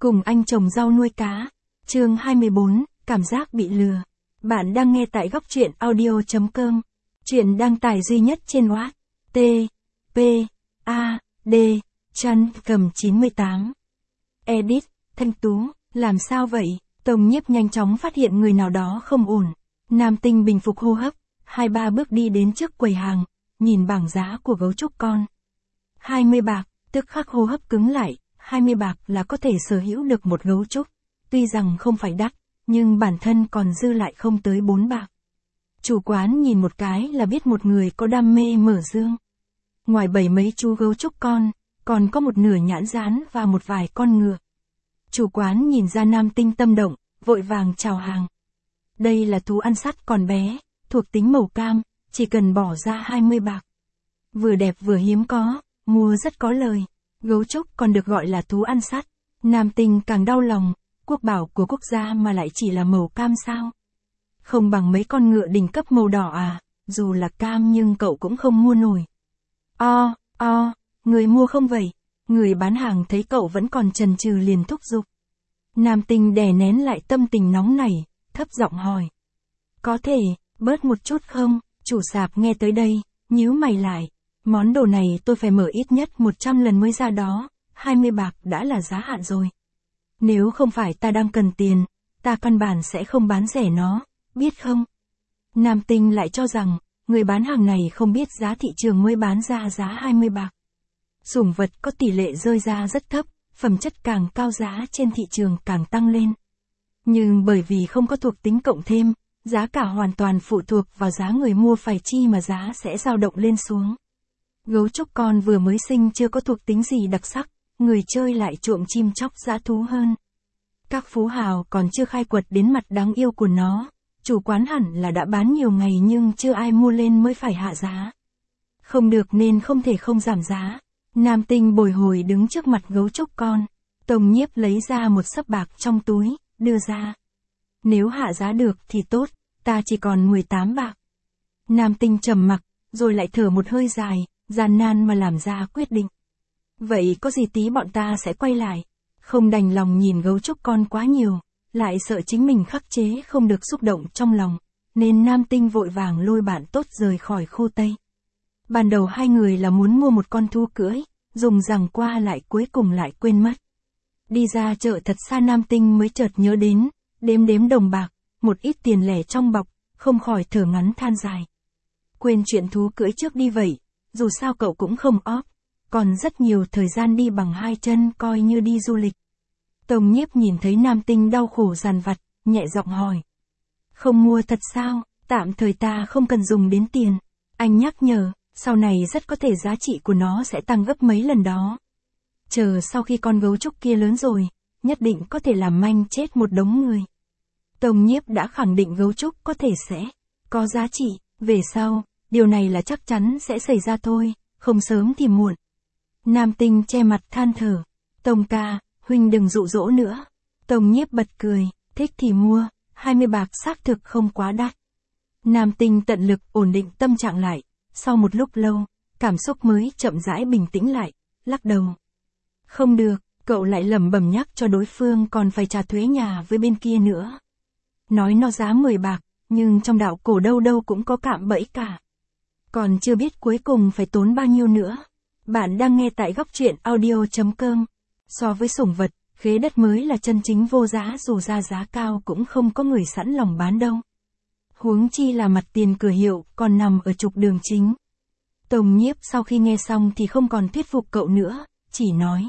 Cùng anh trồng rau nuôi cá. Chương 24, cảm giác bị lừa. Bạn đang nghe tại góc truyện audio.com. Chuyện đăng tải duy nhất trên Wattpad. T. P. A. D. Chan cầm 98. Edit, Thanh Tú, làm sao vậy? Tông Nhiếp nhanh chóng phát hiện người nào đó không ổn. Nam Tinh bình phục hô hấp, 2-3 bước đi đến trước quầy hàng, nhìn bảng giá của gấu trúc con. 20 bạc, tức khắc hô hấp cứng lại, 20 bạc là có thể sở hữu được một gấu trúc. Tuy rằng không phải đắt, nhưng bản thân còn dư lại không tới 4 bạc. Chủ quán nhìn một cái là biết một người có đam mê mở dương. Ngoài 7 mấy chú gấu trúc con, còn có một nửa nhãn rán và một vài con ngựa. Chủ quán nhìn ra Nam Tinh tâm động, vội vàng chào hàng. Đây là thú ăn sắt còn bé, thuộc tính màu cam, chỉ cần bỏ ra 20 bạc. Vừa đẹp vừa hiếm có, mua rất có lời. Gấu trúc còn được gọi là thú ăn sắt. Nam Tinh càng đau lòng, quốc bảo của quốc gia mà lại chỉ là màu cam sao? Không bằng mấy con ngựa đỉnh cấp màu đỏ à, dù là cam nhưng cậu cũng không mua nổi. Người mua không vậy? Người bán hàng thấy cậu vẫn còn chần chừ liền thúc giục. Nam Tinh đè nén lại tâm tình nóng nảy, thấp giọng hỏi. Có thể, bớt một chút không? Chủ sạp nghe tới đây, nhíu mày lại. Món đồ này tôi phải mở ít nhất 100 lần mới ra đó, 20 bạc đã là giá hạn rồi. Nếu không phải ta đang cần tiền, ta căn bản sẽ không bán rẻ nó, biết không? Nam Tinh lại cho rằng, người bán hàng này không biết giá thị trường mới bán ra giá 20 bạc. Sủng vật có tỷ lệ rơi ra rất thấp, phẩm chất càng cao giá trên thị trường càng tăng lên. Nhưng bởi vì không có thuộc tính cộng thêm, giá cả hoàn toàn phụ thuộc vào giá người mua phải chi mà giá sẽ dao động lên xuống. Gấu trúc con vừa mới sinh chưa có thuộc tính gì đặc sắc, người chơi lại chuộng chim chóc dã thú hơn. Các phú hào còn chưa khai quật đến mặt đáng yêu của nó, chủ quán hẳn là đã bán nhiều ngày nhưng chưa ai mua lên mới phải hạ giá. Không được nên không thể không giảm giá. Nam Tinh bồi hồi đứng trước mặt gấu trúc con. Tông Nhiếp lấy ra một xấp bạc trong túi, đưa ra. Nếu hạ giá được thì tốt, ta chỉ còn 18 bạc. Nam Tinh trầm mặc, rồi lại thở một hơi dài, gian nan mà làm ra quyết định. Vậy có gì tí bọn ta sẽ quay lại. Không đành lòng nhìn gấu trúc con quá nhiều, lại sợ chính mình khắc chế không được xúc động trong lòng, nên Nam Tinh vội vàng lôi bạn tốt rời khỏi khu Tây. Ban đầu hai người là muốn mua một con thú cưỡi, dùng rằng qua lại cuối cùng lại quên mất. Đi ra chợ thật xa Nam Tinh mới chợt nhớ đến, đếm đồng bạc, một ít tiền lẻ trong bọc, không khỏi thở ngắn than dài. Quên chuyện thú cưỡi trước đi vậy, dù sao cậu cũng không óp, còn rất nhiều thời gian đi bằng hai chân coi như đi du lịch. Tông Nhiếp nhìn thấy Nam Tinh đau khổ dằn vặt, nhẹ giọng hỏi. Không mua thật sao, tạm thời ta không cần dùng đến tiền. Anh nhắc nhở, sau này rất có thể giá trị của nó sẽ tăng gấp mấy lần đó. Chờ sau khi con gấu trúc kia lớn rồi, nhất định có thể làm manh chết một đống người. Tông Nhiếp đã khẳng định gấu trúc có thể sẽ có giá trị, về sau, điều này là chắc chắn sẽ xảy ra thôi, không sớm thì muộn. Nam Tinh che mặt than thở. Tông ca, huynh đừng dụ dỗ nữa. Tông Nhiếp bật cười, thích thì mua, 20 bạc xác thực không quá đắt. Nam Tinh tận lực ổn định tâm trạng lại, sau một lúc lâu, cảm xúc mới chậm rãi bình tĩnh lại, lắc đầu. Không được, cậu lại lẩm bẩm nhắc cho đối phương còn phải trả thuế nhà với bên kia nữa. Nói nó giá 10 bạc, nhưng trong đạo cổ đâu đâu cũng có cạm bẫy cả. Còn chưa biết cuối cùng phải tốn bao nhiêu nữa. Bạn đang nghe tại góc truyện audio.com. So với sủng vật, khế đất mới là chân chính vô giá, dù ra giá cao cũng không có người sẵn lòng bán đâu. Huống chi là mặt tiền cửa hiệu còn nằm ở trục đường chính. Tông Nhiếp sau khi nghe xong thì không còn thuyết phục cậu nữa, chỉ nói.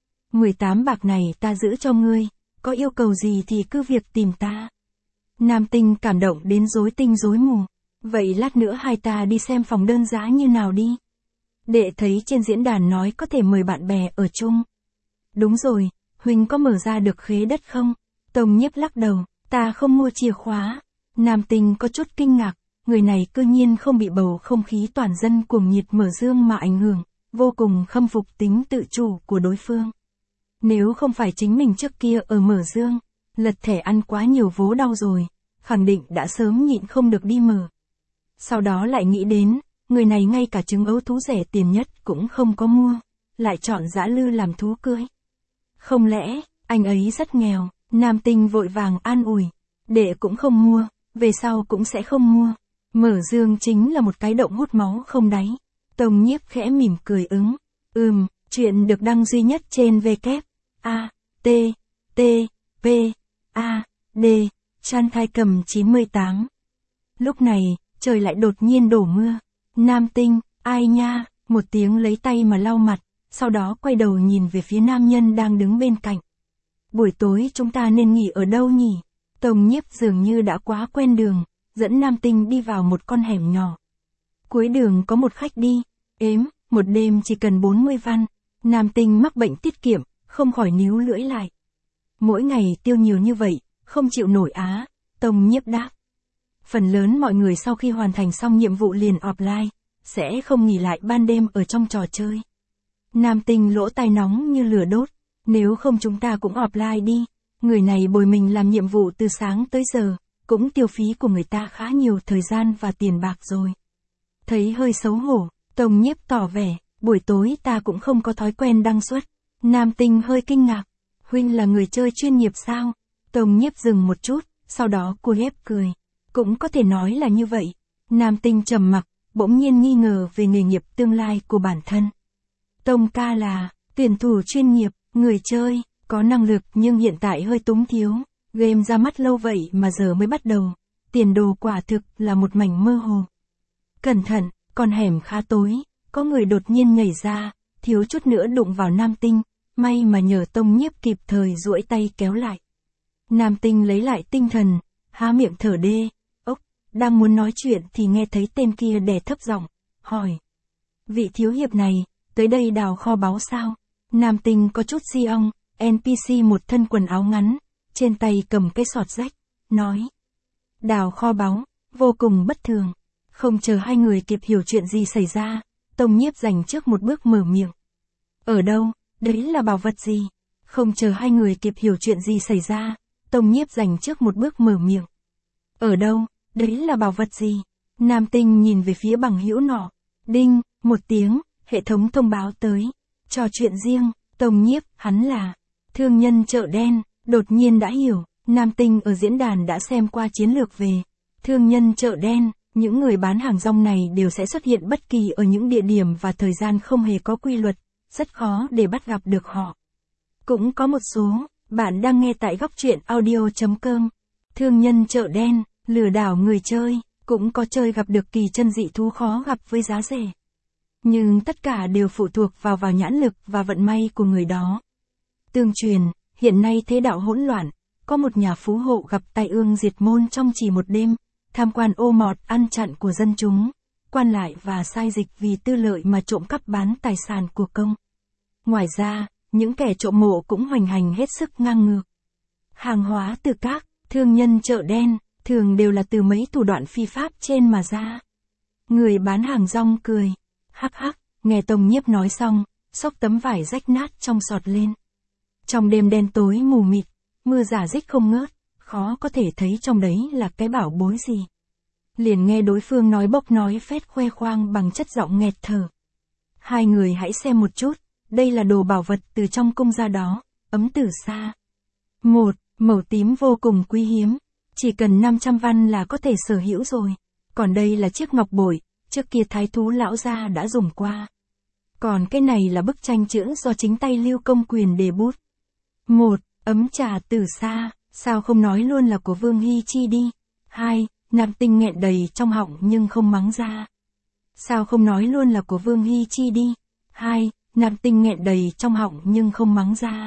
18 bạc này ta giữ cho ngươi, có yêu cầu gì thì cứ việc tìm ta. Nam Tinh cảm động đến rối tinh rối mù. Vậy lát nữa hai ta đi xem phòng đơn giá như nào đi. Đệ thấy trên diễn đàn nói có thể mời bạn bè ở chung. Đúng rồi, huynh có mở ra được khế đất không? Tông Nhiếp lắc đầu, ta không mua chìa khóa. Nam Tinh có chút kinh ngạc, người này cư nhiên không bị bầu không khí toàn dân cuồng nhiệt mở dương mà ảnh hưởng, vô cùng khâm phục tính tự chủ của đối phương. Nếu không phải chính mình trước kia ở mở dương, lật thẻ ăn quá nhiều vố đau rồi, khẳng định đã sớm nhịn không được đi mở. Sau đó lại nghĩ đến, người này ngay cả trứng ấu thú rẻ tiền nhất cũng không có mua, lại chọn dã lư làm thú cưỡi. Không lẽ, Anh ấy rất nghèo, Nam Tinh vội vàng an ủi. Đệ cũng không mua, về sau cũng sẽ không mua. Mở dương chính là một cái động hút máu không đáy. Tông Nhiếp khẽ mỉm cười ứng. Chuyện được đăng duy nhất trên www.a.t.t.p.a.d. Chan Thai Cầm 98. Lúc này, trời lại đột nhiên đổ mưa. Nam Tinh, ai nha, một tiếng lấy tay mà lau mặt, sau đó quay đầu nhìn về phía nam nhân đang đứng bên cạnh. Buổi tối chúng ta nên nghỉ ở đâu nhỉ? Tông Nhiếp dường như đã quá quen đường, dẫn Nam Tinh đi vào một con hẻm nhỏ. Cuối đường có một khách đi, một đêm chỉ cần 40 văn. Nam Tinh mắc bệnh tiết kiệm, không khỏi níu lưỡi lại. Mỗi ngày tiêu nhiều như vậy, không chịu nổi á, Tông Nhiếp đáp. Phần lớn mọi người sau khi hoàn thành xong nhiệm vụ liền offline, sẽ không nghỉ lại ban đêm ở trong trò chơi. Nam Tinh lỗ tai nóng như lửa đốt, nếu không chúng ta cũng offline đi, người này bồi mình làm nhiệm vụ từ sáng tới giờ, cũng tiêu phí của người ta khá nhiều thời gian và tiền bạc rồi. Thấy hơi xấu hổ, Tông Nhiếp tỏ vẻ, buổi tối ta cũng không có thói quen đăng xuất. Nam Tinh hơi kinh ngạc, huynh là người chơi chuyên nghiệp sao? Tông Nhiếp dừng một chút, sau đó cô ghép cười. Cũng có thể nói là như vậy. Nam Tinh trầm mặc, bỗng nhiên nghi ngờ về nghề nghiệp tương lai của bản thân. Tông ca là tuyển thủ chuyên nghiệp, người chơi, có năng lực nhưng hiện tại hơi túng thiếu. Game ra mắt lâu vậy mà giờ mới bắt đầu. Tiền đồ quả thực là một mảnh mơ hồ. Cẩn thận, con hẻm khá tối, có người đột nhiên nhảy ra, thiếu chút nữa đụng vào Nam Tinh, may mà nhờ Tông Nhiếp kịp thời duỗi tay kéo lại. Nam Tinh lấy lại tinh thần, há miệng thở đê. Đang muốn nói chuyện thì nghe thấy tên kia đè thấp giọng, hỏi. Vị thiếu hiệp này, tới đây đào kho báu sao? Nam Tinh có chút si ong, NPC một thân quần áo ngắn, trên tay cầm cái sọt rách, nói. Đào kho báu, vô cùng bất thường. Không chờ hai người kịp hiểu chuyện gì xảy ra, Tông Nhiếp dành trước một bước mở miệng. Ở đâu, đấy là bảo vật gì? Không chờ hai người kịp hiểu chuyện gì xảy ra, Tông Nhiếp dành trước một bước mở miệng. Ở đâu? Đấy là bảo vật gì? Nam Tinh nhìn về phía bằng hữu nọ. Đinh, một tiếng, hệ thống thông báo tới. Trò chuyện riêng, Tông Nhiếp, hắn là thương nhân chợ đen, đột nhiên đã hiểu. Nam Tinh ở diễn đàn đã xem qua chiến lược về thương nhân chợ đen. Những người bán hàng rong này đều sẽ xuất hiện bất kỳ ở những địa điểm và thời gian không hề có quy luật, rất khó để bắt gặp được họ. Cũng có một số, bạn đang nghe tại góc truyện audio.com. Thương nhân chợ đen, lừa đảo người chơi, cũng có chơi gặp được kỳ chân dị thú khó gặp với giá rẻ. Nhưng tất cả đều phụ thuộc vào nhãn lực và vận may của người đó. Tương truyền, hiện nay thế đạo hỗn loạn, có một nhà phú hộ gặp tai ương diệt môn trong chỉ một đêm, tham quan ô mọt ăn chặn của dân chúng, quan lại và sai dịch vì tư lợi mà trộm cắp bán tài sản của công. Ngoài ra, những kẻ trộm mộ cũng hoành hành hết sức ngang ngược. Hàng hóa từ các thương nhân chợ đen, thường đều là từ mấy thủ đoạn phi pháp trên mà ra. Người bán hàng rong cười. Hắc hắc, nghe Tông Nhiếp nói xong, xốc tấm vải rách nát trong sọt lên. Trong đêm đen tối mù mịt, mưa rả rích không ngớt, khó có thể thấy trong đấy là cái bảo bối gì. Liền nghe đối phương nói bốc nói phét khoe khoang bằng chất giọng nghẹt thở. Hai người hãy xem một chút, đây là đồ bảo vật từ trong cung ra đó, ấm tử sa. Một, màu tím vô cùng quý hiếm. Chỉ cần 500 văn là có thể sở hữu rồi. Còn đây là chiếc ngọc bội, trước kia thái thú lão gia đã dùng qua. Còn cái này là bức tranh chữ do chính tay Lưu Công Quyền đề bút. Một, ấm trà từ xa, sao không nói luôn là của Vương Hy Chi đi. Hai, Nam Tinh nghẹn đầy trong họng nhưng không mắng ra. Sao không nói luôn là của Vương Hy Chi đi. Hai, Nam Tinh nghẹn đầy trong họng nhưng không mắng ra.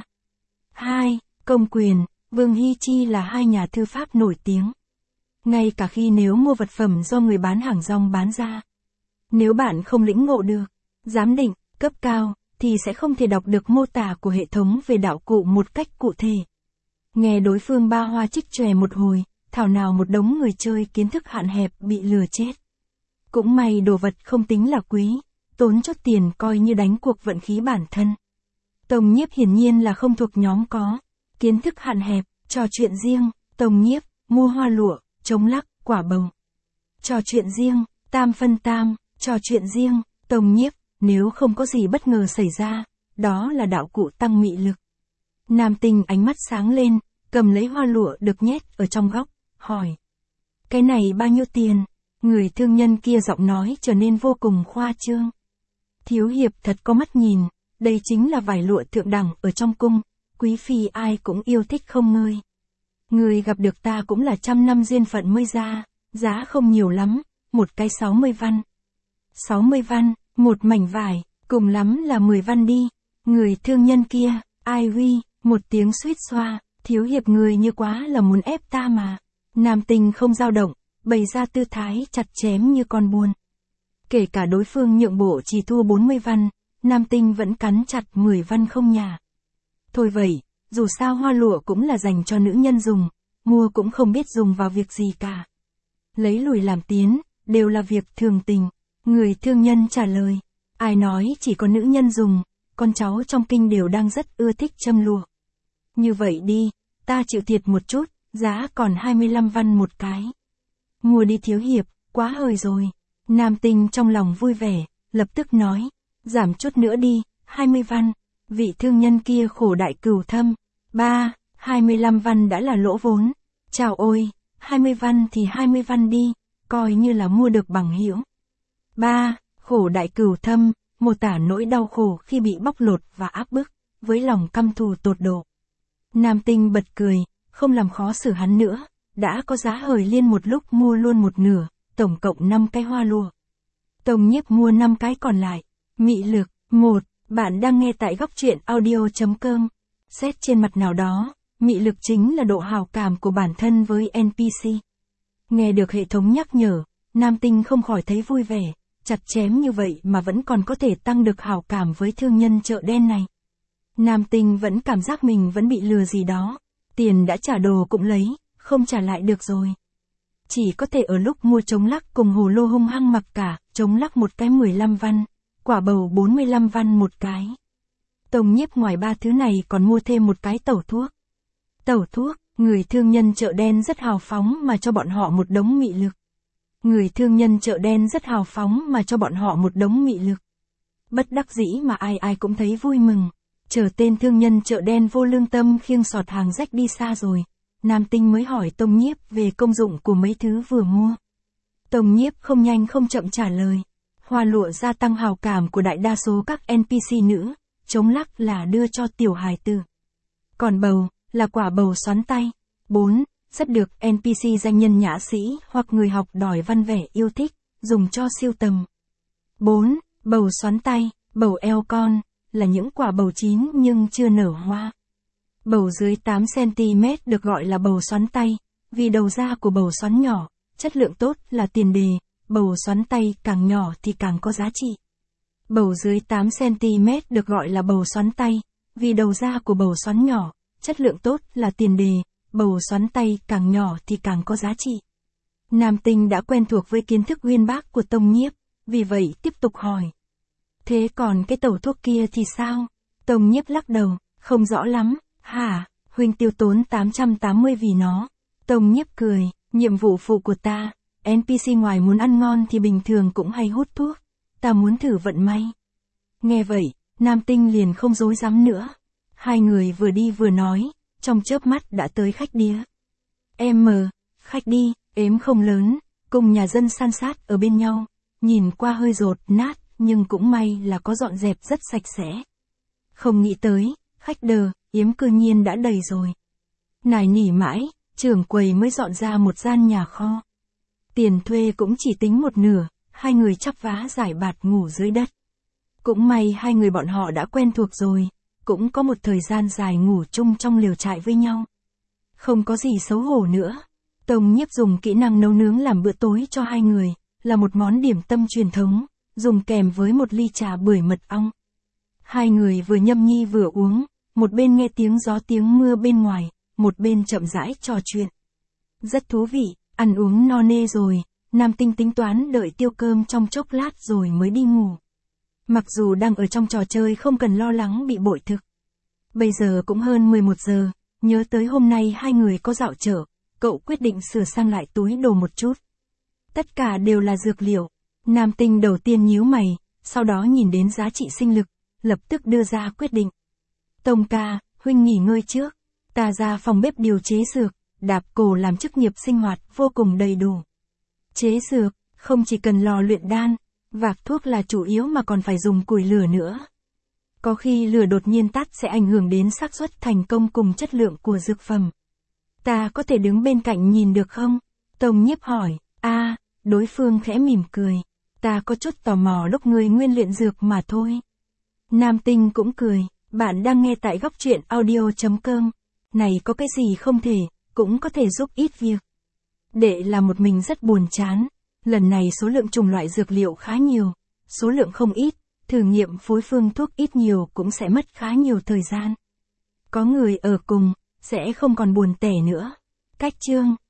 Hai, Công Quyền, Vương Hy Chi là hai nhà thư pháp nổi tiếng. Ngay cả khi nếu mua vật phẩm do người bán hàng rong bán ra. Nếu bạn không lĩnh ngộ được, giám định, cấp cao, thì sẽ không thể đọc được mô tả của hệ thống về đạo cụ một cách cụ thể. Nghe đối phương ba hoa trích chòe một hồi, thảo nào một đống người chơi kiến thức hạn hẹp bị lừa chết. Cũng may đồ vật không tính là quý, tốn chút tiền coi như đánh cuộc vận khí bản thân. Tông Nhiếp hiển nhiên là không thuộc nhóm có kiến thức hạn hẹp, trò chuyện riêng, Tông Nhiếp, mua hoa lụa, chống lắc, quả bầu. Trò chuyện riêng, tam phân tam, trò chuyện riêng, Tông Nhiếp, nếu không có gì bất ngờ xảy ra, đó là đạo cụ tăng mị lực. Nam Tinh ánh mắt sáng lên, cầm lấy hoa lụa được nhét ở trong góc, hỏi. Cái này bao nhiêu tiền? Người thương nhân kia giọng nói trở nên vô cùng khoa trương. Thiếu hiệp thật có mắt nhìn, đây chính là vải lụa thượng đẳng ở trong cung, quý phi ai cũng yêu thích không ngơi. Người gặp được ta cũng là 100 năm duyên phận mới ra, giá không nhiều lắm, một cái 60 văn. 60 văn, một mảnh vải, cùng lắm là 10 văn đi. Người thương nhân kia, ai huy, một tiếng suýt xoa, thiếu hiệp người như quá là muốn ép ta mà. Nam Tinh không dao động, bày ra tư thái chặt chém như con buôn. Kể cả đối phương nhượng bộ chỉ thua 40 văn, Nam Tinh vẫn cắn chặt 10 văn không nhả. Thôi vậy, dù sao hoa lụa cũng là dành cho nữ nhân dùng, mua cũng không biết dùng vào việc gì cả. Lấy lùi làm tiến, đều là việc thường tình. Người thương nhân trả lời, ai nói chỉ có nữ nhân dùng, con cháu trong kinh đều đang rất ưa thích châm lụa. Như vậy đi, ta chịu thiệt một chút, giá còn 25 văn một cái. Mua đi thiếu hiệp, quá hời rồi. Nam Tinh trong lòng vui vẻ, lập tức nói, giảm chút nữa đi, 20 văn. Vị thương nhân kia khổ đại cửu thâm, 25 văn đã là lỗ vốn. Chào ôi, 20 văn thì 20 văn đi, coi như là mua được bằng hữu. Khổ đại cửu thâm, mô tả nỗi đau khổ khi bị bóc lột và áp bức, với lòng căm thù tột độ. Nam Tinh bật cười, không làm khó xử hắn nữa, đã có giá hời liên một lúc mua luôn một nửa, tổng cộng 5 cái hoa lụa. Tông Nhiếp mua 5 cái còn lại. Mị lực, 1, bạn đang nghe tại góc truyện audio.com. Xét trên mặt nào đó, mị lực chính là độ hào cảm của bản thân với NPC. Nghe được hệ thống nhắc nhở, Nam Tinh không khỏi thấy vui vẻ, chặt chém như vậy mà vẫn còn có thể tăng được hào cảm với thương nhân chợ đen này. Nam Tinh vẫn cảm giác mình vẫn bị lừa gì đó, tiền đã trả đồ cũng lấy, không trả lại được rồi. Chỉ có thể ở lúc mua trống lắc cùng hồ lô hung hăng mặc cả, trống lắc một cái 15 văn, quả bầu 45 văn một cái. Tông Nhiếp ngoài 3 thứ này còn mua thêm một cái tẩu thuốc. Tẩu thuốc, người thương nhân chợ đen rất hào phóng mà cho bọn họ một đống mị lực. Người thương nhân chợ đen rất hào phóng mà cho bọn họ một đống mị lực. Bất đắc dĩ mà ai ai cũng thấy vui mừng. Chờ tên thương nhân chợ đen vô lương tâm khiêng sọt hàng rách đi xa rồi, Nam Tinh mới hỏi Tông Nhiếp về công dụng của mấy thứ vừa mua. Tông Nhiếp không nhanh không chậm trả lời. Hoa lụa gia tăng hào cảm của đại đa số các NPC nữ, trống lắc là đưa cho tiểu hài tử. Còn bầu, là quả bầu xoắn tay. 4. Rất được NPC danh nhân nhã sĩ hoặc người học đòi văn vẻ yêu thích, dùng cho sưu tầm. 4. Bầu xoắn tay, bầu eo con, là những quả bầu chín nhưng chưa nở hoa. Bầu dưới 8cm được gọi là bầu xoắn tay, vì đầu ra của bầu xoắn nhỏ, chất lượng tốt là tiền đề, bầu xoắn tay càng nhỏ thì càng có giá trị. Bầu dưới 8cm được gọi là bầu xoắn tay, vì đầu ra của bầu xoắn nhỏ, chất lượng tốt là tiền đề, bầu xoắn tay càng nhỏ thì càng có giá trị. Nam Tinh đã quen thuộc với kiến thức uyên bác của Tông Nhiếp, vì vậy tiếp tục hỏi. Thế còn cái tẩu thuốc kia thì sao? Tông Nhiếp lắc đầu, không rõ lắm. Hả, huynh tiêu tốn 880 vì nó. Tông Nhiếp cười, nhiệm vụ phụ của ta, NPC ngoài muốn ăn ngon thì bình thường cũng hay hút thuốc. Ta muốn thử vận may. Nghe vậy, Nam Tinh liền không dối dám nữa. Hai người vừa đi vừa nói, trong chớp mắt đã tới khách đĩa. Khách đi, ếm không lớn, cùng nhà dân san sát ở bên nhau, nhìn qua hơi dột nát, nhưng cũng may là có dọn dẹp rất sạch sẽ. Không nghĩ tới, khách đờ, yếm cư nhiên đã đầy rồi. Nài nỉ mãi, trưởng quầy mới dọn ra một gian nhà kho. Tiền thuê cũng chỉ tính một nửa, hai người chắp vá giải bạt ngủ dưới đất. Cũng may hai người bọn họ đã quen thuộc rồi, cũng có một thời gian dài ngủ chung trong lều trại với nhau. Không có gì xấu hổ nữa. Tông Nhiếp dùng kỹ năng nấu nướng làm bữa tối cho hai người, là một món điểm tâm truyền thống, dùng kèm với một ly trà bưởi mật ong. Hai người vừa nhâm nhi vừa uống, một bên nghe tiếng gió tiếng mưa bên ngoài, một bên chậm rãi trò chuyện. Rất thú vị, ăn uống no nê rồi, Nam Tinh tính toán đợi tiêu cơm trong chốc lát rồi mới đi ngủ. Mặc dù đang ở trong trò chơi không cần lo lắng bị bội thực. Bây giờ cũng hơn 11 giờ, nhớ tới hôm nay hai người có dạo chợ, cậu quyết định sửa sang lại túi đồ một chút. Tất cả đều là dược liệu. Nam Tinh đầu tiên nhíu mày, sau đó nhìn đến giá trị sinh lực, lập tức đưa ra quyết định. Tông ca, Huynh nghỉ ngơi trước. Ta ra phòng bếp điều chế dược, đạp cổ làm chức nghiệp sinh hoạt vô cùng đầy đủ. Chế dược, không chỉ cần lò luyện đan, vạc thuốc là chủ yếu mà còn phải dùng củi lửa nữa. Có khi lửa đột nhiên tắt sẽ ảnh hưởng đến xác suất thành công cùng chất lượng của dược phẩm. Ta có thể đứng bên cạnh nhìn được không? Tông Nhiếp hỏi. Đối phương khẽ mỉm cười. Ta có chút tò mò lúc ngươi nguyên luyện dược mà thôi. Nam Tinh cũng cười. Bạn đang nghe tại Góc Truyện Audio.com. Này có cái gì không thể, cũng có thể giúp ít việc. Đệ là một mình rất buồn chán. Lần này số lượng chủng loại dược liệu khá nhiều, số lượng không ít, thử nghiệm phối phương thuốc ít nhiều cũng sẽ mất khá nhiều thời gian. Có người ở cùng, sẽ không còn buồn tẻ nữa. Cách chương